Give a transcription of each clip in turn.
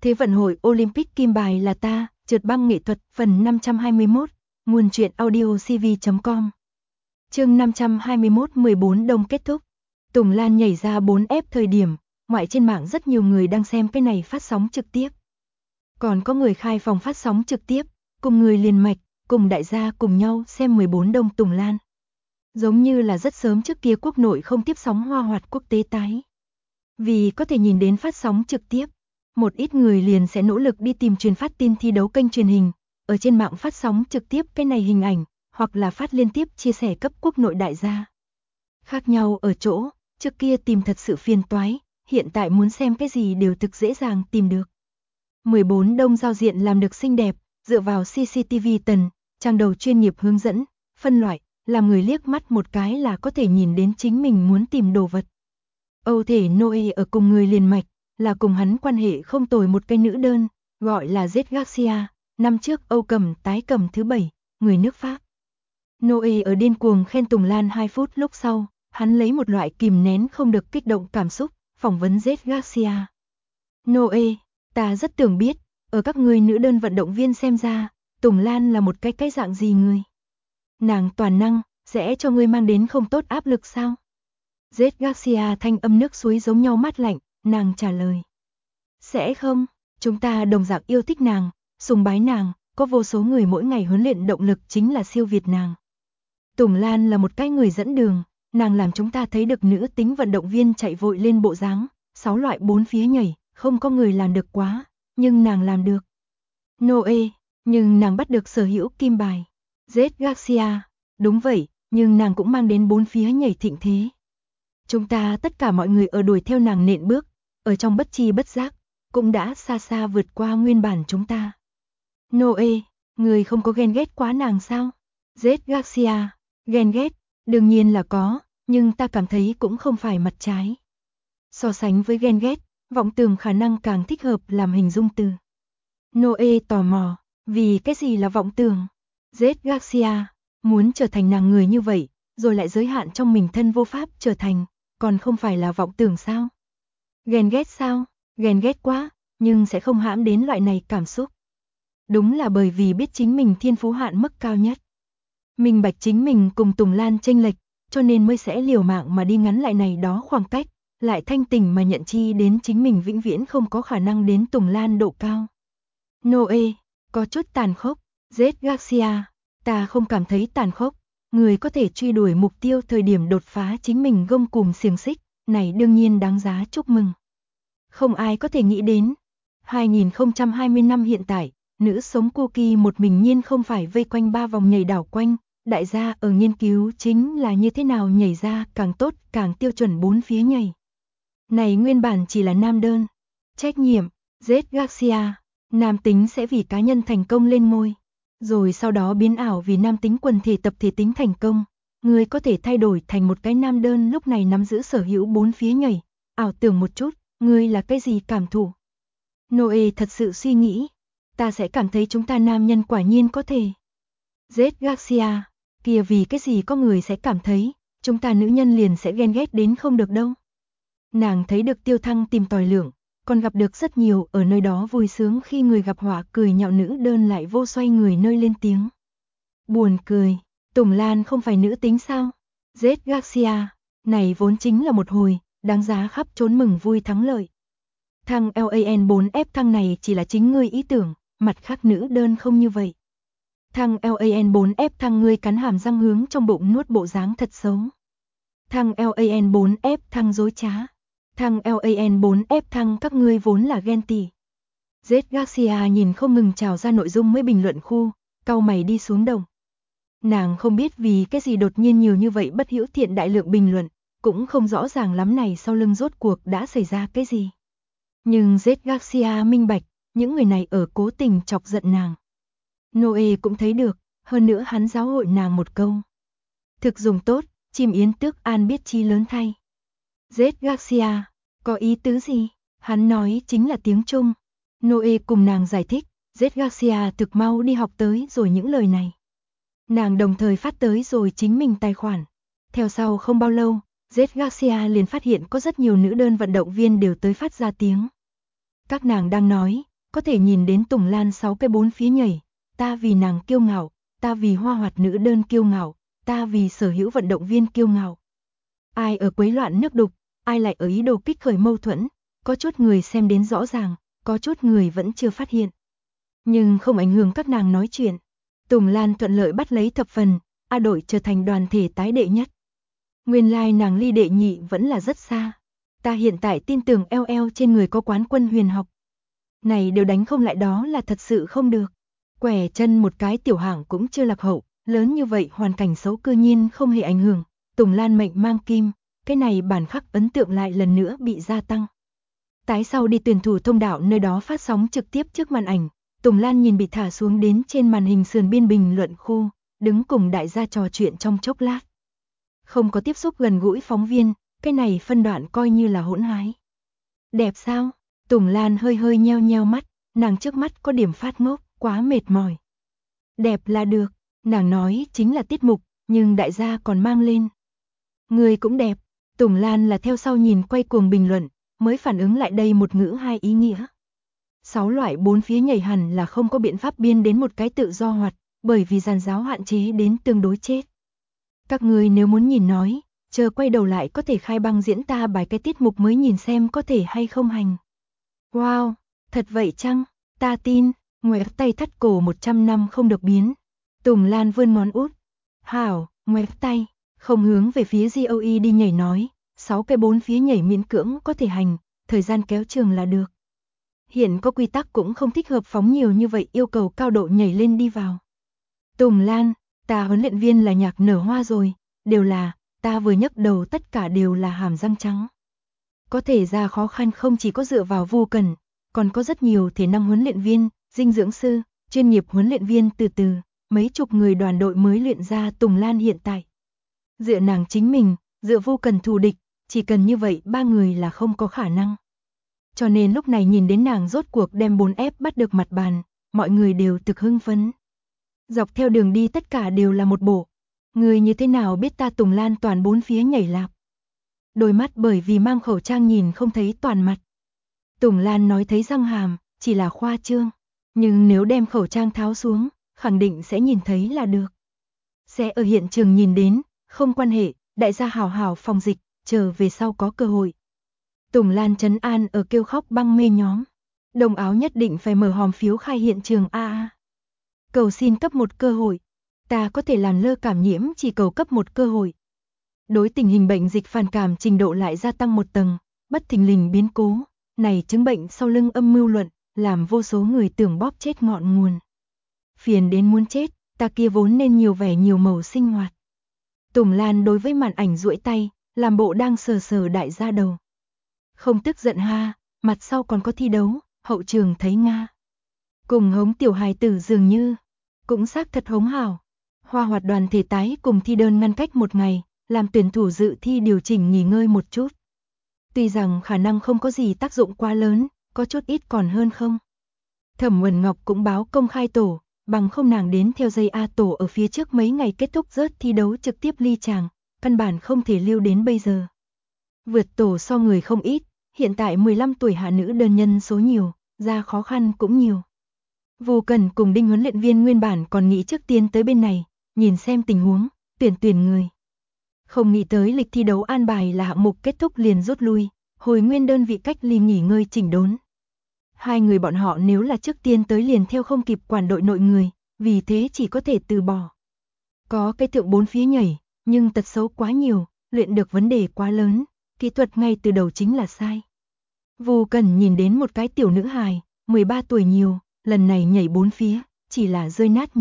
Thế vận hội Olympic kim bài là ta, trượt băng nghệ thuật, phần 521, nguồn truyện audio cv.com. Chương 521 14 đông kết thúc. Tùng Lan nhảy ra 4F thời điểm, ngoại trên mạng rất nhiều người đang xem cái này phát sóng trực tiếp. Còn có người khai phòng phát sóng trực tiếp, cùng người liền mạch, cùng đại gia cùng nhau xem 14 đông Tùng Lan. Giống như là rất sớm trước kia quốc nội không tiếp sóng hoa hoạt quốc tế tái. Vì có thể nhìn đến phát sóng trực tiếp, một ít người liền sẽ nỗ lực đi tìm truyền phát tin thi đấu kênh truyền hình, ở trên mạng phát sóng trực tiếp cái này hình ảnh, hoặc là phát liên tiếp chia sẻ cấp quốc nội đại gia. Khác nhau ở chỗ, trước kia tìm thật sự phiền toái, hiện tại muốn xem cái gì đều thực dễ dàng tìm được. 14 đông giao diện làm được xinh đẹp, dựa vào CCTV tần, trang đầu chuyên nghiệp hướng dẫn, phân loại, làm người liếc mắt một cái là có thể nhìn đến chính mình muốn tìm đồ vật. Âu thể Noe ở cùng người liền mạch, là cùng hắn quan hệ không tồi một cái nữ đơn, gọi là Z Garcia, năm trước Âu cầm tái cầm thứ 7, người nước Pháp. Noe ở điên cuồng khen Tùng Lan 2 phút lúc sau, hắn lấy một loại kìm nén không được kích động cảm xúc, phỏng vấn Z Garcia. Noe, ta rất tưởng biết, ở các người nữ đơn vận động viên xem ra, Tùng Lan là một cái dạng gì người? Nàng toàn năng, sẽ cho ngươi mang đến không tốt áp lực sao? Z Garcia thanh âm nước suối giống nhau mát lạnh, nàng trả lời. Sẽ không, chúng ta đồng dạng yêu thích nàng, sùng bái nàng, có vô số người mỗi ngày huấn luyện động lực chính là siêu việt nàng. Tùng Lan là một cái người dẫn đường, nàng làm chúng ta thấy được nữ tính vận động viên chạy vội lên bộ dáng, 6 loại 4 phía nhảy, không có người làm được quá, nhưng nàng làm được. Noe, nhưng nàng bắt được sở hữu kim bài. Z Garcia, đúng vậy, nhưng nàng cũng mang đến 4 phía nhảy thịnh thế. Chúng ta tất cả mọi người ở đuổi theo nàng nện bước, ở trong bất chi bất giác, cũng đã xa xa vượt qua nguyên bản chúng ta. Noe, người không có ghen ghét quá nàng sao? Z Garcia, ghen ghét, đương nhiên là có, nhưng ta cảm thấy cũng không phải mặt trái. So sánh với ghen ghét, vọng tưởng khả năng càng thích hợp làm hình dung từ. Noe tò mò, vì cái gì là vọng tưởng? Z Garcia, muốn trở thành nàng người như vậy, rồi lại giới hạn trong mình thân vô pháp trở thành, còn không phải là vọng tưởng sao? Ghen ghét sao? Ghen ghét quá, nhưng sẽ không hãm đến loại này cảm xúc. Đúng là bởi vì biết chính mình thiên phú hạn mức cao nhất. Minh bạch chính mình cùng Tùng Lan chênh lệch, cho nên mới sẽ liều mạng mà đi ngắn lại này đó khoảng cách, lại thanh tỉnh mà nhận chi đến chính mình vĩnh viễn không có khả năng đến Tùng Lan độ cao. Noe, có chút tàn khốc. Z Garcia, ta không cảm thấy tàn khốc. Người có thể truy đuổi mục tiêu thời điểm đột phá chính mình gông cùm xiềng xích, này đương nhiên đáng giá chúc mừng. Không ai có thể nghĩ đến, 2020 năm hiện tại, nữ sống Cookie một mình nhiên không phải vây quanh 3 vòng nhảy đảo quanh, đại gia ở nghiên cứu chính là như thế nào nhảy ra càng tốt, càng tiêu chuẩn 4 phía nhảy. Này nguyên bản chỉ là nam đơn. Trách nhiệm, Z Garcia, nam tính sẽ vì cá nhân thành công lên ngôi, rồi sau đó biến ảo vì nam tính quần thể tập thể tính thành công. Người có thể thay đổi thành một cái nam đơn lúc này nắm giữ sở hữu 4 phía nhảy, ảo tưởng một chút, ngươi là cái gì cảm thụ? Noe thật sự suy nghĩ, ta sẽ cảm thấy chúng ta nam nhân quả nhiên có thể. Z Garcia, kia vì cái gì có người sẽ cảm thấy, chúng ta nữ nhân liền sẽ ghen ghét đến không được đâu. Nàng thấy được Tiêu Thăng tìm tòi lượng, còn gặp được rất nhiều ở nơi đó vui sướng khi người gặp họa cười nhạo nữ đơn lại vô xoay người nơi lên tiếng. Buồn cười, Tùng Lan không phải nữ tính sao? Z Garcia, này vốn chính là một hồi, đáng giá khắp trốn mừng vui thắng lợi. Thằng LAN4F thằng này chỉ là chính ngươi ý tưởng, mặt khác nữ đơn không như vậy. Thằng LAN4F thằng ngươi cắn hàm răng hướng trong bụng nuốt bộ dáng thật xấu. Thằng LAN4F thằng dối trá. Thằng LAN4F thằng các ngươi vốn là ghen tị. Z Garcia nhìn không ngừng trào ra nội dung mới bình luận khu, cau mày đi xuống đồng. Nàng không biết vì cái gì đột nhiên nhiều như vậy bất hữu thiện đại lượng bình luận, cũng không rõ ràng lắm này sau lưng rốt cuộc đã xảy ra cái gì. Nhưng Z Garcia minh bạch, những người này ở cố tình chọc giận nàng. Noe cũng thấy được, hơn nữa hắn giáo hội nàng một câu. Thực dùng tốt, chim yến tước an biết chi lớn thay. Z Garcia, có ý tứ gì? Hắn nói chính là tiếng Trung. Noe cùng nàng giải thích, Z Garcia thực mau đi học tới rồi những lời này. Nàng đồng thời phát tới rồi chính mình tài khoản. Theo sau không bao lâu, Z Garcia liền phát hiện có rất nhiều nữ đơn vận động viên đều tới phát ra tiếng. Các nàng đang nói, có thể nhìn đến Tùng Lan 6 cái bốn phía nhảy, ta vì nàng kiêu ngạo, ta vì hoa hoạt nữ đơn kiêu ngạo, ta vì sở hữu vận động viên kiêu ngạo. Ai ở quấy loạn nước đục, ai lại ở ý đồ kích khởi mâu thuẫn, có chút người xem đến rõ ràng, có chút người vẫn chưa phát hiện. Nhưng không ảnh hưởng các nàng nói chuyện. Tùng Lan thuận lợi bắt lấy thập phần, A đội trở thành đoàn thể tái đệ nhất. Nguyên lai nàng ly đệ nhị vẫn là rất xa. Ta hiện tại tin tưởng LL trên người có quán quân huyền học. Này đều đánh không lại đó là thật sự không được. Quẻ chân một cái tiểu hạng cũng chưa lạc hậu, lớn như vậy hoàn cảnh xấu cư nhiên không hề ảnh hưởng. Tùng Lan mệnh mang kim, cái này bản khắc ấn tượng lại lần nữa bị gia tăng. Tái sau đi tuyển thủ thông đạo nơi đó phát sóng trực tiếp trước màn ảnh, Tùng Lan nhìn bị thả xuống đến trên màn hình sườn biên bình luận khu, đứng cùng đại gia trò chuyện trong chốc lát. Không có tiếp xúc gần gũi phóng viên, cái này phân đoạn coi như là hỗn hái. Đẹp sao? Tùng Lan hơi hơi nheo nheo mắt, nàng trước mắt có điểm phát ngốc, quá mệt mỏi. Đẹp là được, nàng nói chính là tiết mục, nhưng đại gia còn mang lên. Người cũng đẹp, Tùng Lan là theo sau nhìn quay cuồng bình luận, mới phản ứng lại đây một ngữ hai ý nghĩa. 6 loại bốn phía nhảy hẳn là không có biện pháp biên đến một cái tự do hoạt, bởi vì giàn giáo hạn chế đến tương đối chết. Các người nếu muốn nhìn nói, chờ quay đầu lại có thể khai băng diễn ta bài cái tiết mục mới nhìn xem có thể hay không hành. Wow, thật vậy chăng? Ta tin, ngoẹt tay thắt cổ 100 năm không được biến. Tùng Lan vươn ngón út. Hảo, ngoẹt tay, không hướng về phía GOE đi nhảy nói, 6 cái bốn phía nhảy miễn cưỡng có thể hành, thời gian kéo trường là được. Hiện có quy tắc cũng không thích hợp phóng nhiều như vậy yêu cầu cao độ nhảy lên đi vào. Tùng Lan, ta huấn luyện viên là Nhạc Nở Hoa rồi, đều là, ta vừa nhấc đầu tất cả đều là hàm răng trắng. Có thể ra khó khăn không chỉ có dựa vào Vu Cần, còn có rất nhiều thể năng huấn luyện viên, dinh dưỡng sư, chuyên nghiệp huấn luyện viên từ từ, mấy chục người đoàn đội mới luyện ra Tùng Lan hiện tại. Dựa nàng chính mình, dựa Vu Cần thù địch, chỉ cần như vậy ba người là không có khả năng. Cho nên lúc này nhìn đến nàng rốt cuộc đem 4F bắt được mặt bàn, mọi người đều thực hưng phấn. Dọc theo đường đi tất cả đều là một bộ. Người như thế nào biết ta Tùng Lan toàn bốn phía nhảy lạp. Đôi mắt bởi vì mang khẩu trang nhìn không thấy toàn mặt. Tùng Lan nói thấy răng hàm, chỉ là khoa trương. Nhưng nếu đem khẩu trang tháo xuống, khẳng định sẽ nhìn thấy là được. Sẽ ở hiện trường nhìn đến, không quan hệ, đại gia hào hào phòng dịch, chờ về sau có cơ hội. Tùng Lan trấn an ở kêu khóc băng mê nhóm. Đồng áo nhất định phải mở hòm phiếu khai hiện trường a. Cầu xin cấp một cơ hội. Ta có thể làm lơ cảm nhiễm chỉ cầu cấp một cơ hội. Đối tình hình bệnh dịch phản cảm trình độ lại gia tăng một tầng, bất thình lình biến cố, này chứng bệnh sau lưng âm mưu luận, làm vô số người tưởng bóp chết ngọn nguồn. Phiền đến muốn chết, ta kia vốn nên nhiều vẻ nhiều màu sinh hoạt. Tùng Lan đối với màn ảnh duỗi tay, làm bộ đang sờ sờ đại gia đầu. Không tức giận ha, mặt sau còn có thi đấu, hậu trường thấy Nga. Cùng hống tiểu hài tử dường như, cũng xác thật hống hảo. Hoa hoạt đoàn thể tái cùng thi đơn ngăn cách một ngày, làm tuyển thủ dự thi điều chỉnh nghỉ ngơi một chút. Tuy rằng khả năng không có gì tác dụng quá lớn, có chút ít còn hơn không. Thẩm Uẩn Ngọc cũng báo công khai tổ, bằng không nàng đến theo dây A tổ ở phía trước mấy ngày kết thúc rớt thi đấu trực tiếp ly chàng, căn bản không thể lưu đến bây giờ. Vượt tổ so người không ít, hiện tại 15 tuổi hạ nữ đơn nhân số nhiều, ra khó khăn cũng nhiều. Vu Cần cùng Đinh huấn luyện viên nguyên bản còn nghĩ trước tiên tới bên này, nhìn xem tình huống, tuyển người. Không nghĩ tới lịch thi đấu an bài là hạng mục kết thúc liền rút lui, hồi nguyên đơn vị cách ly nghỉ ngơi chỉnh đốn. Hai người bọn họ nếu là trước tiên tới liền theo không kịp quản đội nội người, vì thế chỉ có thể từ bỏ. Có cái thượng bốn phía nhảy, nhưng tật xấu quá nhiều, luyện được vấn đề quá lớn, kỹ thuật ngay từ đầu chính là sai. Vu Cần nhìn đến một cái tiểu nữ hài, 13 tuổi nhiều, lần này nhảy bốn phía, chỉ là rơi nát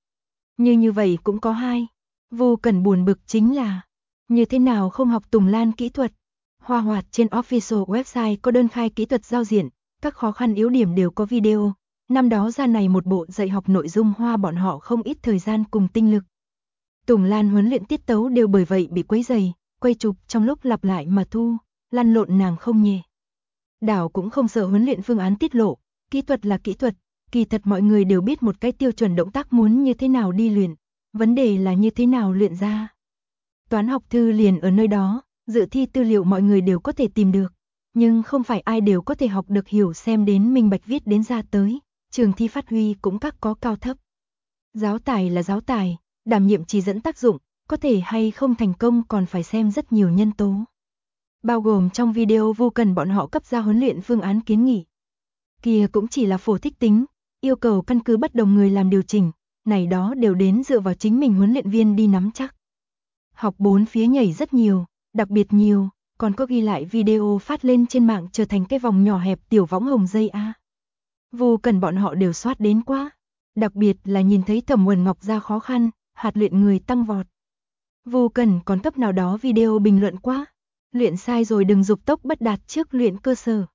như vậy cũng có hai. Vu Cần buồn bực chính là, như thế nào không học Tùng Lan kỹ thuật. Hoa hoạt trên official website có đơn khai kỹ thuật giao diện, các khó khăn yếu điểm đều có video. Năm đó ra này một bộ dạy học nội dung hoa bọn họ không ít thời gian cùng tinh lực. Tùng Lan huấn luyện tiết tấu đều bởi vậy bị quấy rầy, quay chụp trong lúc lặp lại mà thu, lăn lộn nàng không nhẹ. Đảo cũng không sợ huấn luyện phương án tiết lộ, kỹ thuật là kỹ thuật, kỳ thật mọi người đều biết một cái tiêu chuẩn động tác muốn như thế nào đi luyện, vấn đề là như thế nào luyện ra. Toán học thư liền ở nơi đó, dự thi tư liệu mọi người đều có thể tìm được, nhưng không phải ai đều có thể học được hiểu xem đến minh bạch viết đến ra tới, trường thi phát huy cũng các có cao thấp. Giáo tài là giáo tài, đảm nhiệm chỉ dẫn tác dụng, có thể hay không thành công còn phải xem rất nhiều nhân tố. Bao gồm trong video Vu Cần bọn họ cấp ra huấn luyện phương án kiến nghị. Kia cũng chỉ là phổ thích tính, yêu cầu căn cứ bất đồng người làm điều chỉnh, này đó đều đến dựa vào chính mình huấn luyện viên đi nắm chắc. Học bốn phía nhảy rất nhiều, đặc biệt nhiều, còn có ghi lại video phát lên trên mạng trở thành cái vòng nhỏ hẹp tiểu võng hồng dây A. Vu Cần bọn họ đều soát đến quá, đặc biệt là nhìn thấy Thẩm Uẩn Ngọc ra khó khăn, hạt luyện người tăng vọt. Vu Cần còn cấp nào đó video bình luận quá, luyện sai rồi đừng dục tốc bất đạt trước luyện cơ sở.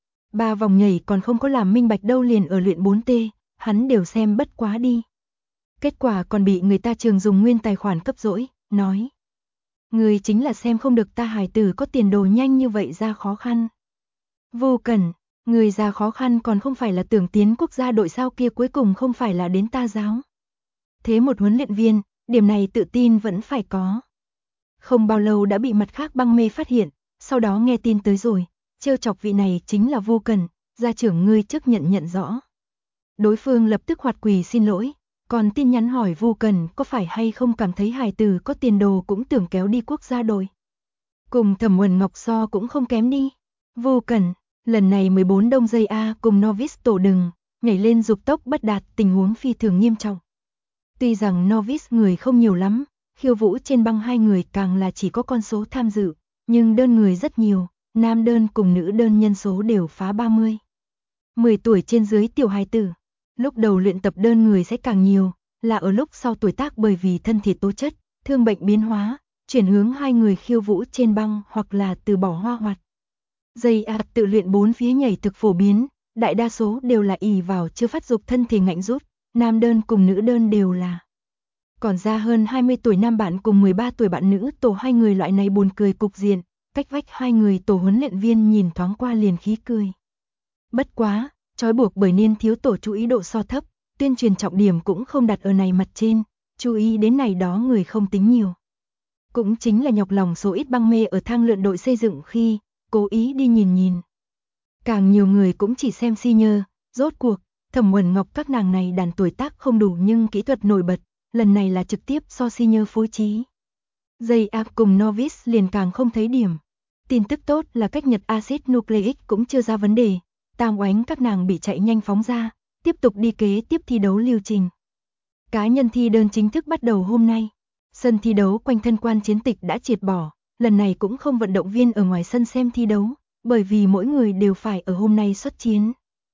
3 vòng nhảy còn không có làm minh bạch đâu liền ở luyện 4T, hắn đều xem bất quá đi. Kết quả còn bị người ta trường dùng nguyên tài khoản cấp dỗi, nói. Người chính là xem không được ta hài tử có tiền đồ nhanh như vậy ra khó khăn. Vu Cần, người ra khó khăn còn không phải là tưởng tiến quốc gia đội sao kia cuối cùng không phải là đến ta giáo. Thế một huấn luyện viên, điểm này tự tin vẫn phải có. Không bao lâu đã bị mặt khác băng mê phát hiện, sau đó nghe tin tới rồi, trêu chọc vị này chính là Vu Cần, gia trưởng ngươi trước nhận rõ. Đối phương lập tức hoạt quỳ xin lỗi, còn tin nhắn hỏi Vu Cần có phải hay không cảm thấy hài tử có tiền đồ cũng tưởng kéo đi quốc gia đội. Cùng Thẩm Uẩn Ngọc so cũng không kém đi. Vu Cần, lần này 14 đông dây A cùng Novice tổ đừng, nhảy lên dục tốc bất đạt tình huống phi thường nghiêm trọng. Tuy rằng Novice người không nhiều lắm, khiêu vũ trên băng 2 người càng là chỉ có con số tham dự, nhưng đơn người rất nhiều, nam đơn cùng nữ đơn nhân số đều phá 30. 10 tuổi trên dưới tiểu hài tử. Lúc đầu luyện tập đơn người sẽ càng nhiều, là ở lúc sau tuổi tác bởi vì thân thể tố chất, thương bệnh biến hóa, chuyển hướng 2 người khiêu vũ trên băng hoặc là từ bỏ hoa hoạt. Dây A tự luyện 4 phía nhảy thực phổ biến, đại đa số đều là ỷ vào chưa phát dục thân thể ngạnh rút, nam đơn cùng nữ đơn đều là. Còn ra hơn 20 tuổi nam bạn cùng 13 tuổi bạn nữ tổ 2 người loại này buồn cười cục diện, cách vách 2 người tổ huấn luyện viên nhìn thoáng qua liền khí cười. Bất quá, trói buộc bởi niên thiếu tổ chú ý độ so thấp, tuyên truyền trọng điểm cũng không đặt ở này mặt trên, chú ý đến này đó người không tính nhiều. Cũng chính là nhọc lòng số ít băng mê ở thang luyện đội xây dựng khi, cố ý đi nhìn. Càng nhiều người cũng chỉ xem senior, rốt cuộc, Thẩm Uẩn Ngọc các nàng này đàn tuổi tác không đủ nhưng kỹ thuật nổi bật, lần này là trực tiếp so senior phối trí. Dây A cùng Novice liền càng không thấy điểm. Tin tức tốt là cách nhật axit nucleic cũng chưa ra vấn đề. Tam Oánh các nàng bị chạy nhanh phóng ra, tiếp tục đi kế tiếp thi đấu lưu trình. Cá nhân thi đơn chính thức bắt đầu hôm nay. Sân thi đấu quanh thân quan chiến tịch đã triệt bỏ, lần này cũng không vận động viên ở ngoài sân xem thi đấu, bởi vì mỗi người đều phải ở hôm nay xuất chiến.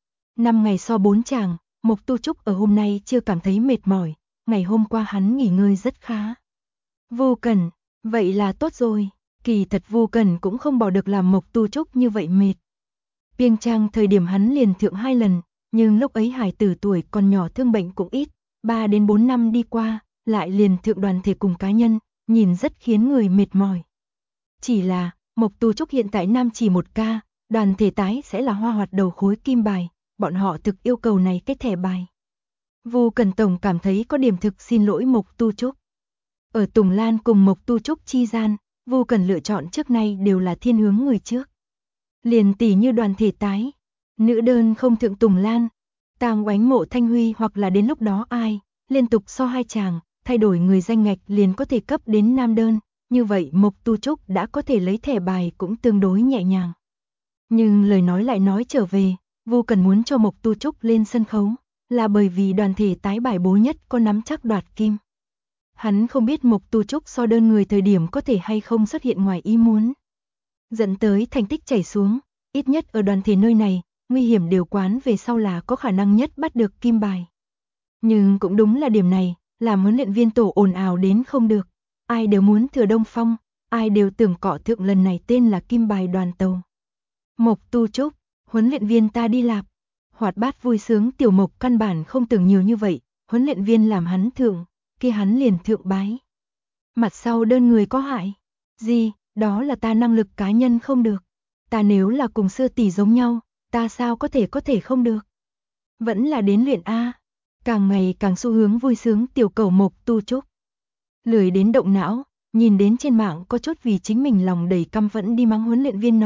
5 ngày so 4 chàng, Mộc Tu Trúc ở hôm nay chưa cảm thấy mệt mỏi, ngày hôm qua hắn nghỉ ngơi rất khá. Vu Cần, vậy là tốt rồi, kỳ thật Vu Cần cũng không bỏ được làm Mộc Tu Trúc như vậy mệt. Piêng Trang thời điểm hắn liền thượng 2 lần, nhưng lúc ấy hài tử tuổi còn nhỏ thương bệnh cũng ít, 3 đến 4 năm đi qua, lại liền thượng đoàn thể cùng cá nhân, nhìn rất khiến người mệt mỏi. Chỉ là, Mộc Tu Trúc hiện tại nam chỉ 1 ca, đoàn thể tái sẽ là hoa hoạt đầu khối kim bài, bọn họ thực yêu cầu này cái thẻ bài. Vu Cần Tổng cảm thấy có điểm thực xin lỗi Mộc Tu Trúc. Ở Tùng Lan cùng Mộc Tu Trúc chi gian, Vu Cần lựa chọn trước nay đều là thiên hướng người trước. Liền tỷ như đoàn thể tái, nữ đơn không thượng Tùng Lan, Tam Oánh Mộ Thanh Huy hoặc là đến lúc đó ai, liên tục so 2 chàng, thay đổi người danh ngạch liền có thể cấp đến nam đơn, như vậy Mộc Tu Trúc đã có thể lấy thẻ bài cũng tương đối nhẹ nhàng. Nhưng lời nói lại nói trở về, Vu Cần muốn cho Mộc Tu Trúc lên sân khấu, là bởi vì đoàn thể tái bài bố nhất có nắm chắc đoạt kim. Hắn không biết Mộc Tu Trúc so đơn người thời điểm có thể hay không xuất hiện ngoài ý muốn. Dẫn tới thành tích chảy xuống, ít nhất ở đoàn thể nơi này, nguy hiểm điều quán về sau là có khả năng nhất bắt được kim bài. Nhưng cũng đúng là điểm này, làm huấn luyện viên tổ ồn ào đến không được. Ai đều muốn thừa Đông Phong, ai đều tưởng cọ thượng lần này tên là kim bài đoàn tàu. Mộc Tu Trúc, huấn luyện viên ta đi lạp. Hoạt bát vui sướng tiểu Mộc căn bản không tưởng nhiều như vậy, huấn luyện viên làm hắn thượng, kia hắn liền thượng bái. Mặt sau đơn người có hại. Gì, đó là ta năng lực cá nhân không được. Ta nếu là cùng Sơ tỷ giống nhau, ta sao có thể không được. Vẫn là đến luyện A. Càng ngày càng xu hướng vui sướng tiểu cầu Mộc Tu Trúc. Lười đến động não, nhìn đến trên mạng có chút vì chính mình lòng đầy căm phẫn đi mắng huấn luyện viên nói,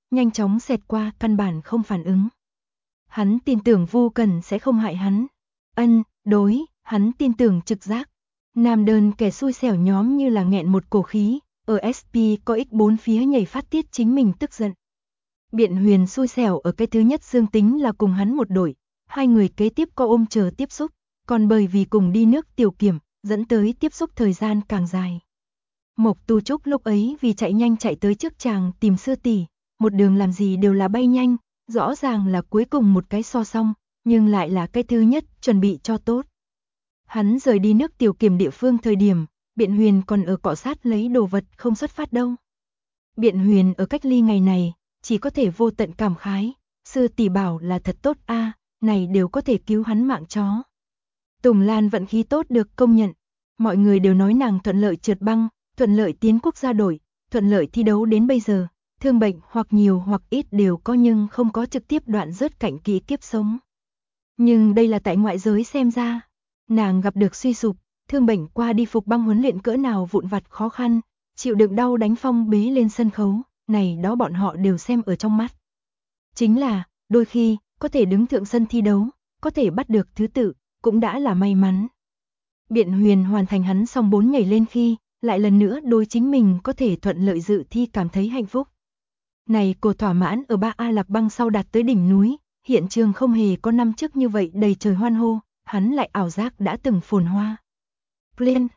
nhanh chóng xẹt qua, căn bản không phản ứng. Hắn tin tưởng Vu Cần sẽ không hại hắn. Đối, hắn tin tưởng trực giác. Nam đơn kẻ xui xẻo nhóm như là nghẹn một cổ khí, ở SP có x 4 phía nhảy phát tiết chính mình tức giận. Biện Huyền xui xẻo ở cái thứ nhất dương tính là cùng hắn một đội, hai người kế tiếp có ôm chờ tiếp xúc, còn bởi vì cùng đi nước tiểu kiểm, dẫn tới tiếp xúc thời gian càng dài. Mộc Tu Trúc lúc ấy vì chạy nhanh chạy tới trước chàng tìm sư tỷ, một đường làm gì đều là bay nhanh, rõ ràng là cuối cùng một cái so xong, nhưng lại là cái thứ nhất chuẩn bị cho tốt. Hắn rời đi nước tiểu kiểm địa phương thời điểm, Biện Huyền còn ở cọ sát lấy đồ vật không xuất phát đâu. Biện Huyền ở cách ly ngày này, chỉ có thể vô tận cảm khái, sư tỷ bảo là thật tốt a, này đều có thể cứu hắn mạng chó. Tùng Lan vận khí tốt được công nhận, mọi người đều nói nàng thuận lợi trượt băng, thuận lợi tiến quốc gia đội, thuận lợi thi đấu đến bây giờ, thương bệnh hoặc nhiều hoặc ít đều có nhưng không có trực tiếp đoạn rớt cạnh kỹ kiếp sống. Nhưng đây là tại ngoại giới xem ra, nàng gặp được suy sụp, thương bệnh qua đi phục băng huấn luyện cỡ nào vụn vặt khó khăn, chịu đựng đau đánh phong bế lên sân khấu, này đó bọn họ đều xem ở trong mắt. Chính là, đôi khi, có thể đứng thượng sân thi đấu, có thể bắt được thứ tự, cũng đã là may mắn. Biện Huyền hoàn thành hắn xong 4 nhảy lên khi, lại lần nữa đối chính mình có thể thuận lợi dự thi cảm thấy hạnh phúc. Này cô thỏa mãn ở 3A Lạc Băng sau đạt tới đỉnh núi, hiện trường không hề có năm trước như vậy đầy trời hoan hô, hắn lại ảo giác đã từng phồn hoa. Plien,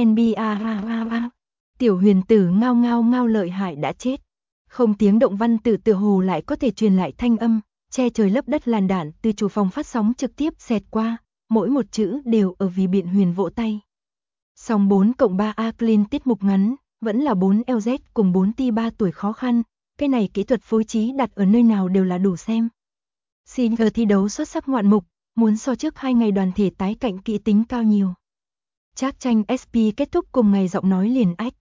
NBA, Tiểu Huyền tử ngao ngao ngao lợi hại đã chết. Không tiếng động văn tự tựa hồ lại có thể truyền lại thanh âm, che trời lấp đất làn đạn từ chủ phòng phát sóng trực tiếp xẹt qua, mỗi một chữ đều ở vì Biện Huyền vỗ tay. Song 4+3A clean tiết mục ngắn, vẫn là 4LZ cùng 4T3 tuổi khó khăn, cái này kỹ thuật phối trí đặt ở nơi nào đều là đủ xem. Singer thi đấu xuất sắc ngoạn mục, muốn so trước 2 ngày đoàn thể tái cạnh kỹ tính cao nhiều. Trác Tranh SP kết thúc cùng ngày giọng nói liền ách.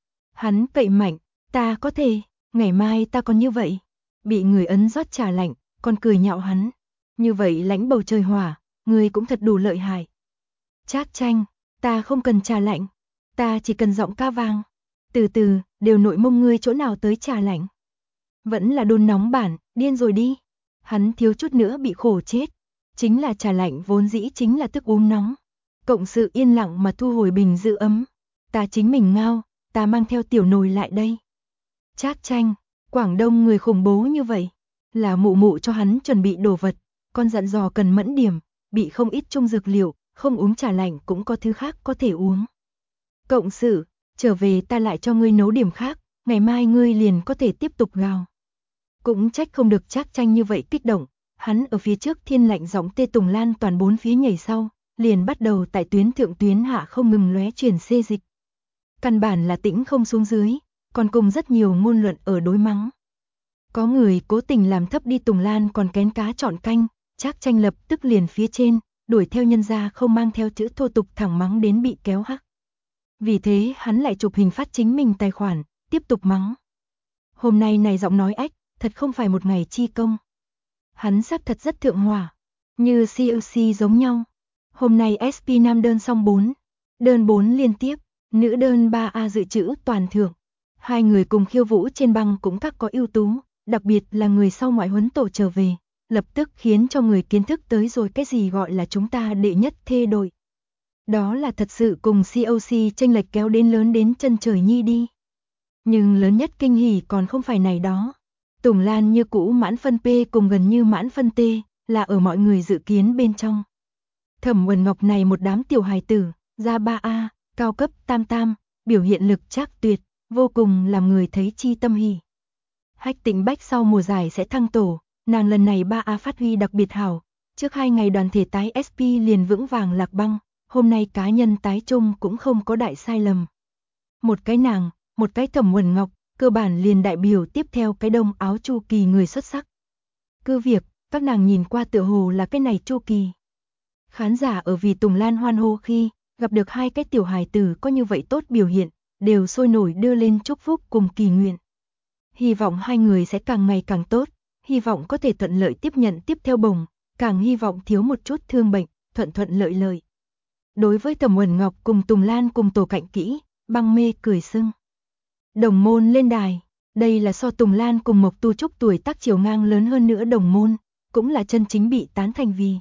Hắn cậy mạnh, ta có thể, ngày mai ta còn như vậy. Bị người ấn rót trà lạnh, còn cười nhạo hắn. Như vậy lãnh bầu trời hỏa, người cũng thật đủ lợi hại. Trác Tranh, ta không cần trà lạnh, ta chỉ cần giọng ca vang. Từ từ, đều nội mông ngươi chỗ nào tới trà lạnh. Vẫn là đun nóng bản, điên rồi đi. Hắn thiếu chút nữa bị khổ chết. Chính là trà lạnh vốn dĩ chính là thức uống nóng. Cộng sự yên lặng mà thu hồi bình giữ ấm. Ta chính mình ngao, ta mang theo tiểu nồi lại đây. Trác Tranh, Quảng Đông người khủng bố như vậy. Là mụ mụ cho hắn chuẩn bị đồ vật, con dặn dò cần mẫn điểm, bị không ít chung dược liệu, không uống trà lạnh cũng có thứ khác có thể uống. Cộng sự, trở về ta lại cho ngươi nấu điểm khác, ngày mai ngươi liền có thể tiếp tục gào. Cũng trách không được Trác Tranh như vậy kích động, hắn ở phía trước thiên lạnh giọng tê Tùng Lan toàn 4 phía nhảy sau, liền bắt đầu tại tuyến thượng tuyến hạ không ngừng lóe chuyển xê dịch. Căn bản là tĩnh không xuống dưới, còn cùng rất nhiều ngôn luận ở đối mắng. Có người cố tình làm thấp đi Tùng Lan còn kén cá chọn canh, Trác Tranh lập tức liền phía trên, đuổi theo nhân ra không mang theo chữ thô tục thẳng mắng đến bị kéo hắc. Vì thế hắn lại chụp hình phát chính mình tài khoản, tiếp tục mắng. Hôm nay này giọng nói ách, thật không phải một ngày chi công. Hắn xác thật rất thượng hỏa, như CLC giống nhau. Hôm nay SP nam đơn xong 4, đơn 4 liên tiếp, nữ đơn 3A dự trữ toàn thượng. Hai người cùng khiêu vũ trên băng cũng các có ưu tú, đặc biệt là người sau ngoại huấn tổ trở về, lập tức khiến cho người kiến thức tới rồi cái gì gọi là chúng ta đệ nhất thê đội. Đó là thật sự cùng COC chênh lệch kéo đến lớn đến chân trời nhi đi. Nhưng lớn nhất kinh hỉ còn không phải này đó. Tùng Lan như cũ mãn phân P cùng gần như mãn phân T, là ở mọi người dự kiến bên trong. Thẩm Uẩn Ngọc này một đám tiểu hài tử, ra 3A, cao cấp tam tam, biểu hiện lực trác tuyệt, vô cùng làm người thấy chi tâm hỉ. Hách Tĩnh Bách sau mùa giải sẽ thăng tổ, nàng lần này 3A phát huy đặc biệt hảo, trước 2 ngày đoàn thể tái SP liền vững vàng Lạc Băng, hôm nay cá nhân tái chung cũng không có đại sai lầm. Một cái nàng, một cái Thẩm Uẩn Ngọc, cơ bản liền đại biểu tiếp theo cái đông áo Chu Kỳ người xuất sắc. Cứ việc, các nàng nhìn qua tựa hồ là cái này Chu Kỳ. Khán giả ở vì Tùng Lan hoan hô khi, gặp được hai cái tiểu hài tử có như vậy tốt biểu hiện, đều sôi nổi đưa lên chúc phúc cùng kỳ nguyện. Hy vọng hai người sẽ càng ngày càng tốt, hy vọng có thể thuận lợi tiếp nhận tiếp theo bổng, càng hy vọng thiếu một chút thương bệnh, thuận thuận lợi lợi. Đối với Thẩm Uẩn Ngọc cùng Tùng Lan cùng tổ cạnh kỹ, băng mê cười sưng. Đồng môn lên đài, Đây là so Tùng Lan cùng Mộc Tu Trúc tuổi tác chiều ngang lớn hơn nữa đồng môn, cũng là chân chính bị tán thành vì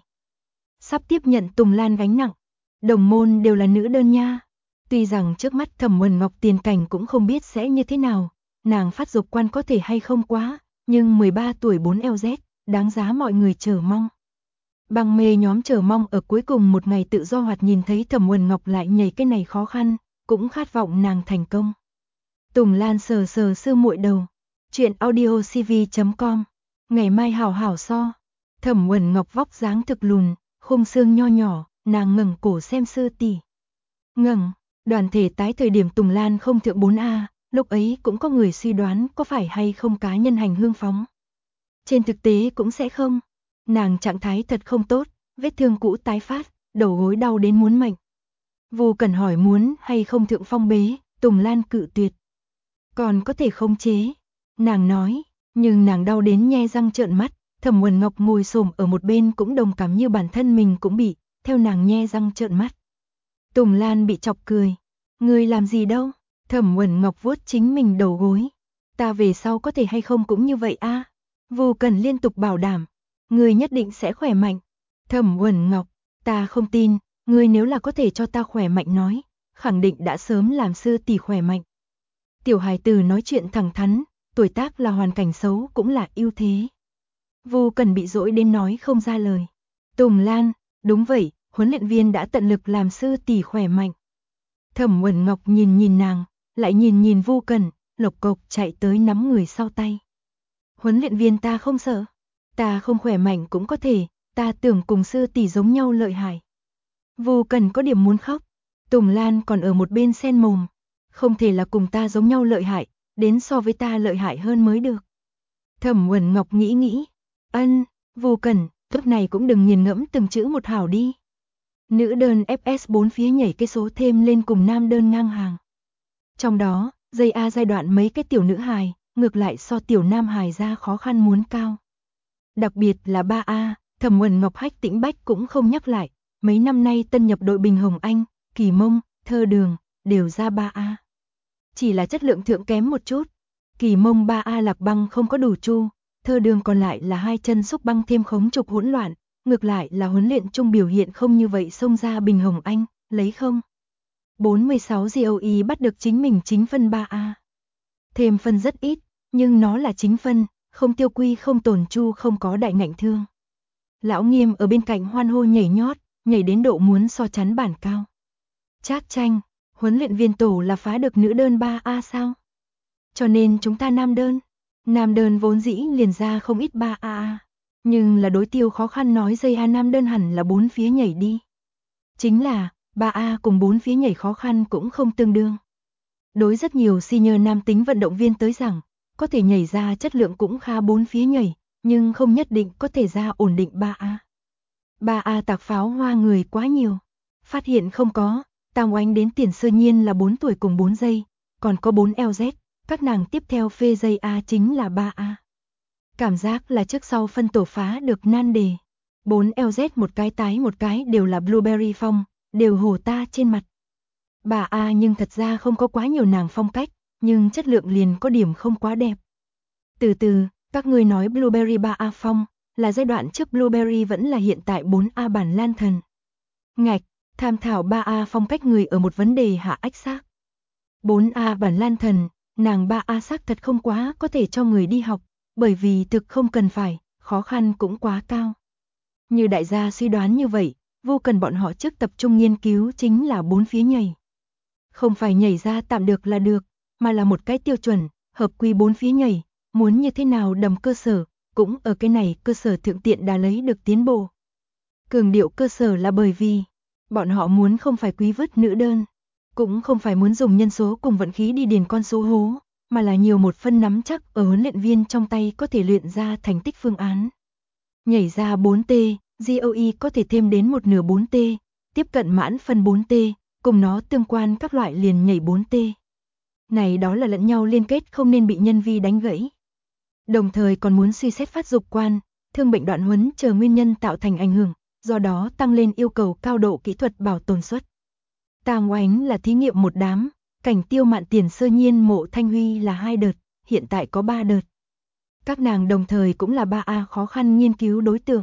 sắp tiếp nhận Tùng Lan gánh nặng. Đồng môn đều là nữ đơn nha. Tuy rằng trước mắt Thẩm Uẩn Ngọc tiền cảnh cũng không biết sẽ như thế nào, nàng phát dục quan có thể hay không quá, nhưng 13 tuổi 4LZ, đáng giá mọi người chờ mong. Băng mê nhóm chờ mong ở cuối cùng một ngày tự do hoạt nhìn thấy Thẩm Uẩn Ngọc lại nhảy cái này khó khăn, cũng khát vọng nàng thành công. Tùng Lan sờ sờ sư muội đầu. Chuyện audiocv.com. Ngày mai hảo hảo so. Thẩm Uẩn Ngọc vóc dáng thực lùn, khung xương nho nhỏ, nàng ngẩng cổ xem sư tỷ. Ngẩng, đoàn thể tái thời điểm Tùng Lan không thượng 4A, lúc ấy cũng có người suy đoán có phải hay không cá nhân hành hương phóng. Trên thực tế cũng sẽ không. Nàng trạng thái thật không tốt, vết thương cũ tái phát, đầu gối đau đến muốn mệnh. Vu Cẩn hỏi muốn hay không thượng phong bế, Tùng Lan cự tuyệt. Còn có thể khống chế, nàng nói, nhưng nàng đau đến nhe răng trợn mắt. Thẩm Uẩn Ngọc ngồi xổm ở một bên cũng đồng cảm như bản thân mình cũng bị, theo nàng nhe răng trợn mắt. Tùng Lan bị chọc cười. Ngươi làm gì đâu? Thẩm Uẩn Ngọc vuốt chính mình đầu gối. Ta về sau có thể hay không cũng như vậy a? Vu Cẩn liên tục bảo đảm. Ngươi nhất định sẽ khỏe mạnh. Thẩm Uẩn Ngọc, ta không tin, ngươi nếu là có thể cho ta khỏe mạnh nói, khẳng định đã sớm làm sư tỷ khỏe mạnh. Tiểu hài tử nói chuyện thẳng thắn, tuổi tác là hoàn cảnh xấu cũng là ưu thế. Vu Cẩn bị dỗi đến nói không ra lời. Tùng Lan, đúng vậy, huấn luyện viên đã tận lực làm sư tỷ khỏe mạnh. Thẩm Uẩn Ngọc nhìn nhìn nàng, lại nhìn nhìn Vu Cẩn, lộc cộc chạy tới nắm người sau tay. Huấn luyện viên ta không sợ, ta không khỏe mạnh cũng có thể, ta tưởng cùng sư tỷ giống nhau lợi hại. Vu Cẩn có điểm muốn khóc, Tùng Lan còn ở một bên sen mồm, không thể là cùng ta giống nhau lợi hại, đến so với ta lợi hại hơn mới được. Thẩm Uẩn Ngọc nghĩ nghĩ, ân, Vu Cẩn, lúc này cũng đừng nghiền ngẫm từng chữ một hảo đi. Nữ đơn FS 4 phía nhảy cái số thêm lên cùng nam đơn ngang hàng. Trong đó, dây A giai đoạn mấy cái tiểu nữ hài, ngược lại so tiểu nam hài ra khó khăn muốn cao. Đặc biệt là 3A, Thẩm Uẩn Ngọc Hách Tĩnh Bách cũng không nhắc lại, mấy năm nay tân nhập đội Bình Hồng Anh, Kỳ Mông, Thơ Đường, đều ra 3A. Chỉ là chất lượng thượng kém một chút. Kỳ Mông 3A Lạc Băng không có đủ chu, Thơ Đường còn lại là hai chân xúc băng thêm khống trục hỗn loạn, ngược lại là huấn luyện chung biểu hiện không như vậy xông ra Bình Hồng Anh, lấy không. 46 GOE bắt được chính mình chính phân 3A. Thêm phân rất ít, nhưng nó là chính phân, không tiêu quy không tổn chu không có đại ngạnh thương. Lão Nghiêm ở bên cạnh hoan hô nhảy nhót, nhảy đến độ muốn so chắn bản cao. Trác Tranh, huấn luyện viên tổ là phá được nữ đơn 3A sao? Cho nên chúng ta nam đơn vốn dĩ liền ra không ít 3A, nhưng là đối tiêu khó khăn nói dây A nam đơn hẳn là 4 phía nhảy đi. Chính là, 3A cùng 4 phía nhảy khó khăn cũng không tương đương. Đối rất nhiều senior nam tính vận động viên tới rằng, có thể nhảy ra chất lượng cũng khá 4 phía nhảy, nhưng không nhất định có thể ra ổn định 3A. 3A tạc pháo hoa người quá nhiều. Phát hiện không có, Tam Oánh đến Tiền Sơ Nhiên là 4 tuổi cùng 4 giây, còn có 4LZ, các nàng tiếp theo phê dây A chính là 3A. Cảm giác là trước sau phân tổ phá được nan đề. 4LZ một cái tái một cái đều là Blueberry phong, đều hổ ta trên mặt. 3A nhưng thật ra không có quá nhiều nàng phong cách, nhưng chất lượng liền có điểm không quá đẹp. Từ từ, các ngươi nói Blueberry 3A phong, là giai đoạn trước Blueberry vẫn là hiện tại 4A bản Lan Thần. Ngạch, tham thảo 3A phong cách người ở một vấn đề hạ ách xác. 4A bản Lan Thần, nàng 3A xác thật không quá có thể cho người đi học, bởi vì thực không cần phải, khó khăn cũng quá cao. Như đại gia suy đoán như vậy, vô cần bọn họ trước tập trung nghiên cứu chính là 4 phía nhảy. Không phải nhảy ra tạm được là được, mà là một cái tiêu chuẩn, hợp quy 4 phía nhảy, muốn như thế nào đầm cơ sở, cũng ở cái này cơ sở thượng tiện đã lấy được tiến bộ. Cường điệu cơ sở là bởi vì, bọn họ muốn không phải quý vứt nữ đơn, cũng không phải muốn dùng nhân số cùng vận khí đi điền con số hố, mà là nhiều một phân nắm chắc ở huấn luyện viên trong tay có thể luyện ra thành tích phương án. Nhảy ra 4T, GOE có thể thêm đến một nửa 4T, tiếp cận mãn phân 4T, cùng nó tương quan các loại liền nhảy 4T. Này đó là lẫn nhau liên kết không nên bị nhân vi đánh gãy. Đồng thời còn muốn suy xét phát dục quan, thương bệnh đoạn huấn chờ nguyên nhân tạo thành ảnh hưởng, do đó tăng lên yêu cầu cao độ kỹ thuật bảo tồn suất. Tam Oánh là thí nghiệm một đám, Cảnh Tiêu Mạn Tiền Sơ Nhiên Mộ Thanh Huy là 2 đợt, hiện tại có 3 đợt. Các nàng đồng thời cũng là 3A khó khăn nghiên cứu đối tượng.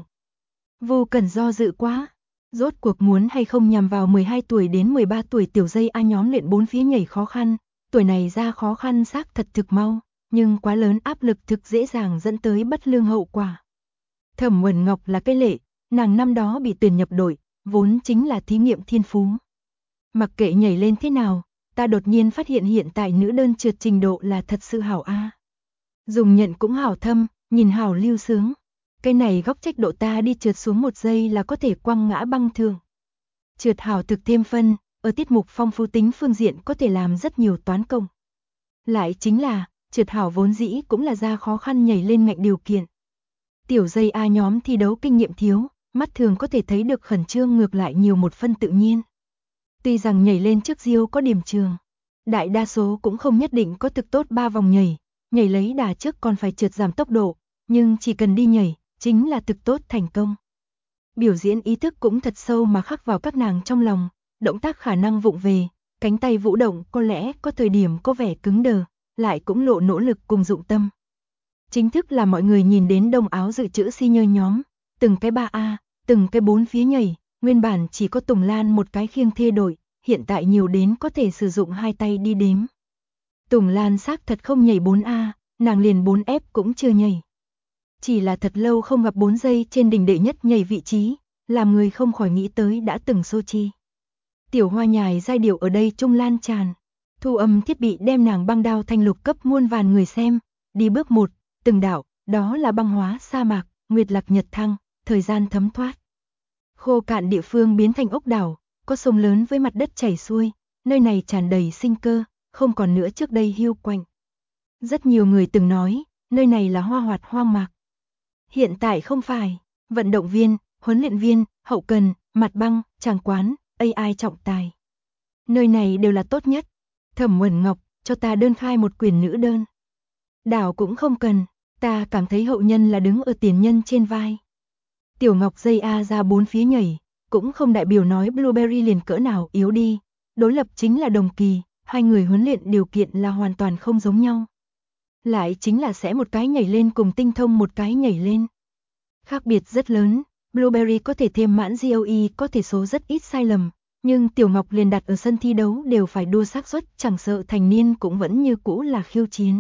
Vô Cần do dự quá, rốt cuộc muốn hay không nhằm vào 12 tuổi đến 13 tuổi tiểu dây A nhóm luyện 4 phía nhảy khó khăn, tuổi này ra khó khăn xác thật thực mau, nhưng quá lớn áp lực thực dễ dàng dẫn tới bất lương hậu quả. Thẩm Uẩn Ngọc là cái lệ, nàng năm đó bị tuyển nhập đội, vốn chính là thí nghiệm thiên phú. Mặc kệ nhảy lên thế nào, ta đột nhiên phát hiện hiện tại nữ đơn trượt trình độ là thật sự hảo a. Dùng nhận cũng hảo thâm, nhìn hảo lưu sướng. Cái này góc trách độ ta đi trượt xuống 1 giây là có thể quăng ngã băng thường. Trượt hảo thực thêm phân, ở tiết mục phong phú tính phương diện có thể làm rất nhiều toán công. Lại chính là, trượt hảo vốn dĩ cũng là ra khó khăn nhảy lên ngạnh điều kiện. Tiểu dây A nhóm thi đấu kinh nghiệm thiếu, mắt thường có thể thấy được khẩn trương ngược lại nhiều một phân tự nhiên. Tuy rằng nhảy lên trước diêu có điểm trường, đại đa số cũng không nhất định có thực tốt 3 vòng nhảy lấy đà trước còn phải trượt giảm tốc độ, nhưng chỉ cần đi nhảy, chính là thực tốt thành công. Biểu diễn ý thức cũng thật sâu mà khắc vào các nàng trong lòng, động tác khả năng vụng về, cánh tay vũ động có lẽ có thời điểm có vẻ cứng đờ, lại cũng lộ nỗ lực cùng dụng tâm. Chính thức là mọi người nhìn đến đông áo dự trữ senior nhóm, từng cái 3A, từng cái 4 phía nhảy, nguyên bản chỉ có Tùng Lan một cái khiêng thê đội, hiện tại nhiều đến có thể sử dụng 2 tay đi đếm. Tùng Lan xác thật không nhảy 4A, nàng liền 4F cũng chưa nhảy. Chỉ là thật lâu không gặp 4 giây trên đỉnh đệ nhất nhảy vị trí, làm người không khỏi nghĩ tới đã từng Sochi. Tiểu Hoa nhài giai điệu ở đây trung lan tràn, thu âm thiết bị đem nàng băng đao thanh lục cấp muôn vàn người xem, đi bước 1, từng đảo, đó là băng hóa sa mạc, nguyệt lạc nhật thăng, thời gian thấm thoát. Khô cạn địa phương biến thành ốc đảo, có sông lớn với mặt đất chảy xuôi, nơi này tràn đầy sinh cơ, không còn nữa trước đây hiu quạnh. Rất nhiều người từng nói, nơi này là hoa hoạt hoang mạc. Hiện tại không phải, vận động viên, huấn luyện viên, hậu cần, mặt băng, tràng quán, AI trọng tài. Nơi này đều là tốt nhất. Thẩm Uẩn Ngọc, cho ta đơn khai một quyển nữ đơn. Đảo cũng không cần, ta cảm thấy hậu nhân là đứng ở tiền nhân trên vai. Tiểu Ngọc dây A ra 4 phía nhảy, cũng không đại biểu nói Blueberry liền cỡ nào yếu đi. Đối lập chính là đồng kỳ, hai người huấn luyện điều kiện là hoàn toàn không giống nhau. Lại chính là sẽ một cái nhảy lên cùng Tinh Thông một cái nhảy lên. Khác biệt rất lớn, Blueberry có thể thêm mãn GOE có thể số rất ít sai lầm, nhưng Tiểu Ngọc liền đặt ở sân thi đấu đều phải đua xác suất, chẳng sợ thành niên cũng vẫn như cũ là khiêu chiến.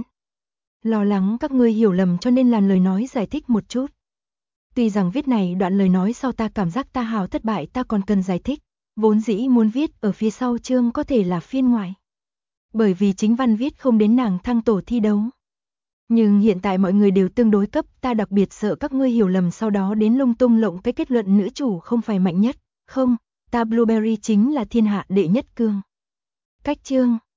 Lo lắng các ngươi hiểu lầm cho nên làm lời nói giải thích một chút. Tuy rằng viết này đoạn lời nói sau ta cảm giác ta hào thất bại ta còn cần giải thích, vốn dĩ muốn viết ở phía sau chương có thể là phiên ngoại. Bởi vì chính văn viết không đến nàng thăng tổ thi đấu. Nhưng hiện tại mọi người đều tương đối cấp, ta đặc biệt sợ các ngươi hiểu lầm sau đó đến lung tung lộng cái kết luận nữ chủ không phải mạnh nhất, không, ta Blueberry chính là thiên hạ đệ nhất cương. Cách chương